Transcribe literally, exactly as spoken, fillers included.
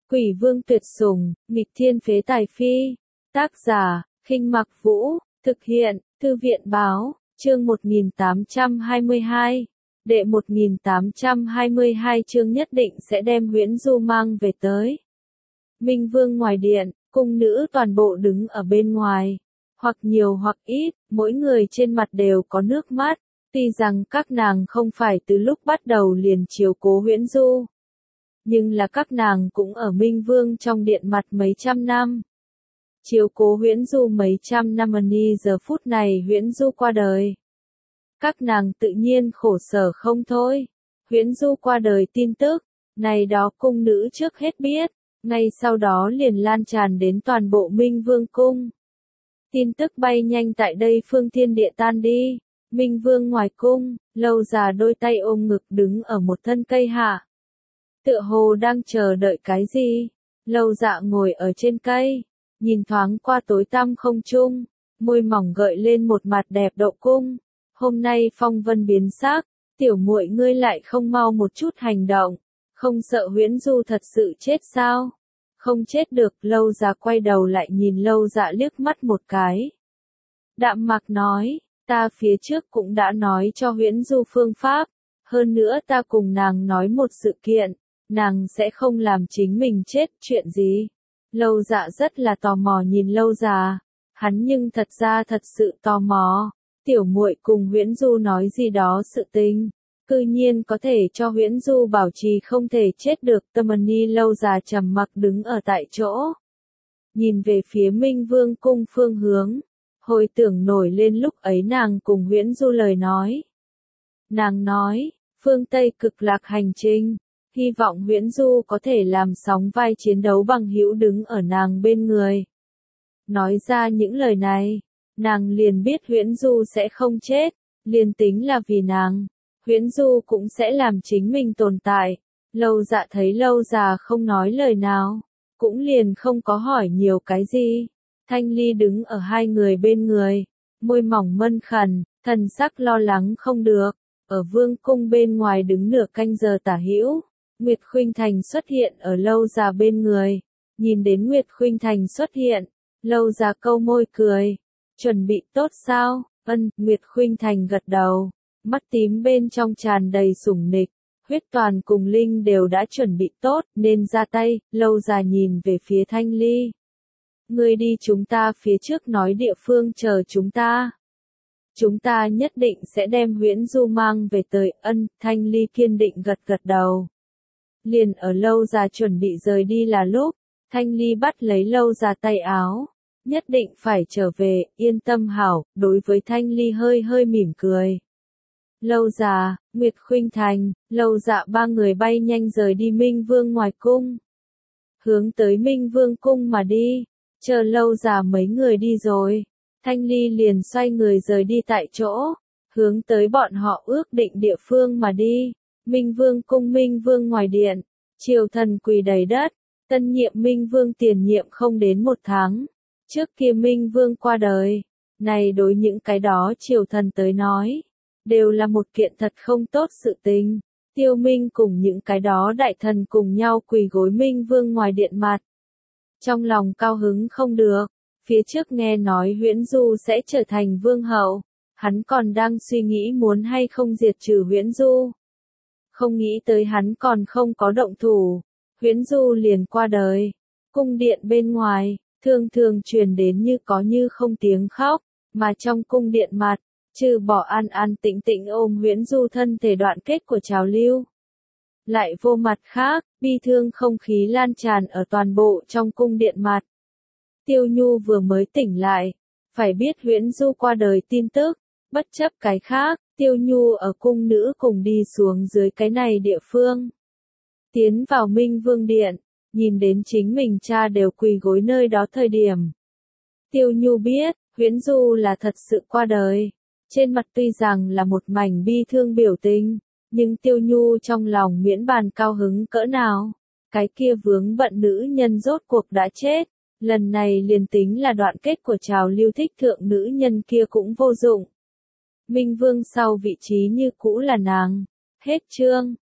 Quỷ vương tuyệt sủng, nghịch thiên phế tài phi. Tác giả, Khinh Mặc Vũ, thực hiện, Thư viện Báo, chương một nghìn tám trăm hai mươi hai. Đệ một nghìn tám trăm hai mươi hai chương nhất định sẽ đem Huyễn Du mang về tới. Minh Vương ngoài điện, cung nữ toàn bộ đứng ở bên ngoài. Hoặc nhiều hoặc ít, mỗi người trên mặt đều có nước mắt. Tuy rằng các nàng không phải từ lúc bắt đầu liền chiếu cố Huyễn Du. Nhưng là các nàng cũng ở Minh Vương trong điện mặt mấy trăm năm. Chiếu cố Huyễn Du mấy trăm năm ni giờ phút này Huyễn Du qua đời. Các nàng tự nhiên khổ sở không thôi. Huyễn Du qua đời tin tức, này đó cung nữ trước hết biết, ngay sau đó liền lan tràn đến toàn bộ Minh Vương cung. Tin tức bay nhanh tại đây phương thiên địa tan đi. Minh Vương ngoài cung, Lâu Già đôi tay ôm ngực đứng ở một thân cây hạ. Tựa hồ đang chờ đợi cái gì? Lâu Dạ ngồi ở trên cây, nhìn thoáng qua tối tăm không trung, môi mỏng gợi lên một mặt đẹp độ cung. Hôm nay phong vân biến sắc, tiểu muội ngươi lại không mau một chút hành động, không sợ Huyễn Du thật sự chết sao? Không chết được. Lâu Già quay đầu lại nhìn Lâu Dạ liếc mắt một cái. Đạm Mạc nói, ta phía trước cũng đã nói cho Huyễn Du phương pháp, hơn nữa ta cùng nàng nói một sự kiện, nàng sẽ không làm chính mình chết. Chuyện gì? Lâu Dạ rất là tò mò nhìn Lâu Già, hắn nhưng thật ra thật sự tò mò, tiểu muội cùng Huyễn Du nói gì đó sự tình, cư nhiên có thể cho Huyễn Du bảo trì không thể chết được. Tâm ni Lâu Già trầm mặc đứng ở tại chỗ, nhìn về phía Minh Vương cung phương hướng, hồi tưởng nổi lên lúc ấy nàng cùng Huyễn Du lời nói. Nàng nói, phương Tây cực lạc hành trình, hy vọng Huyễn Du có thể làm sóng vai chiến đấu bằng hữu đứng ở nàng bên người. Nói ra những lời này, nàng liền biết Huyễn Du sẽ không chết, liền tính là vì nàng, Huyễn Du cũng sẽ làm chính mình tồn tại. Lâu Dạ thấy Lâu Già không nói lời nào, cũng liền không có hỏi nhiều cái gì. Thanh Ly đứng ở hai người bên người, môi mỏng mân khẩn, thần sắc lo lắng không được. Ở vương cung bên ngoài đứng nửa canh giờ tả hữu, Nguyệt Khuynh Thành xuất hiện ở Lâu Già bên người. Nhìn đến Nguyệt Khuynh Thành xuất hiện, Lâu Già câu môi cười. Chuẩn bị tốt sao? Ân. Nguyệt Khuynh Thành gật đầu, mắt tím bên trong tràn đầy sủng nịch. Huyết Toàn cùng Linh đều đã chuẩn bị tốt, nên ra tay. Lâu Già nhìn về phía Thanh Ly. Ngươi đi chúng ta phía trước nói địa phương chờ chúng ta. Chúng ta nhất định sẽ đem Huyễn Du mang về tới. Ân. Thanh Ly kiên định gật gật đầu. Liền ở Lâu Già chuẩn bị rời đi là lúc, Thanh Ly bắt lấy Lâu Già tay áo. Nhất định phải trở về, yên tâm hảo. Đối với Thanh Ly hơi hơi mỉm cười. Lâu Già, Nguyệt Khuynh Thành, Lâu Dạ ba người bay nhanh rời đi Minh Vương ngoài cung. Hướng tới Minh Vương cung mà đi. Chờ Lâu Già mấy người đi rồi, Thanh Ly liền xoay người rời đi tại chỗ, hướng tới bọn họ ước định địa phương mà đi. Minh Vương cung. Minh Vương ngoài điện, triều thần quỳ đầy đất. Tân nhiệm Minh Vương tiền nhiệm không đến một tháng, trước kia Minh Vương qua đời. Này đối những cái đó triều thần tới nói, đều là một kiện thật không tốt sự tình. Tiêu Minh cùng những cái đó đại thần cùng nhau quỳ gối Minh Vương ngoài điện mặt. Trong lòng cao hứng không được, phía trước nghe nói Huyễn Du sẽ trở thành vương hậu, hắn còn đang suy nghĩ muốn hay không diệt trừ Huyễn Du. Không nghĩ tới hắn còn không có động thủ, Huyễn Du liền qua đời. Cung điện bên ngoài, thường thường truyền đến như có như không tiếng khóc, mà trong cung điện mặt, trừ bỏ An An Tĩnh Tĩnh ôm Huyễn Du thân thể đoạn kết của trào lưu, lại vô mặt khác, bi thương không khí lan tràn ở toàn bộ trong cung điện mặt. Tiêu Nhu vừa mới tỉnh lại, phải biết Huyễn Du qua đời tin tức, bất chấp cái khác, Tiêu Nhu ở cung nữ cùng đi xuống dưới cái này địa phương. Tiến vào Minh Vương điện, nhìn đến chính mình cha đều quỳ gối nơi đó thời điểm. Tiêu Nhu biết, Huyễn Du là thật sự qua đời. Trên mặt tuy rằng là một mảnh bi thương biểu tình, nhưng Tiêu Nhu trong lòng miễn bàn cao hứng cỡ nào. Cái kia vướng bận nữ nhân rốt cuộc đã chết, lần này liền tính là đoạn kết của trào lưu thích thượng nữ nhân kia cũng vô dụng. Minh Vương sau vị trí như cũ là nàng. Hết chương.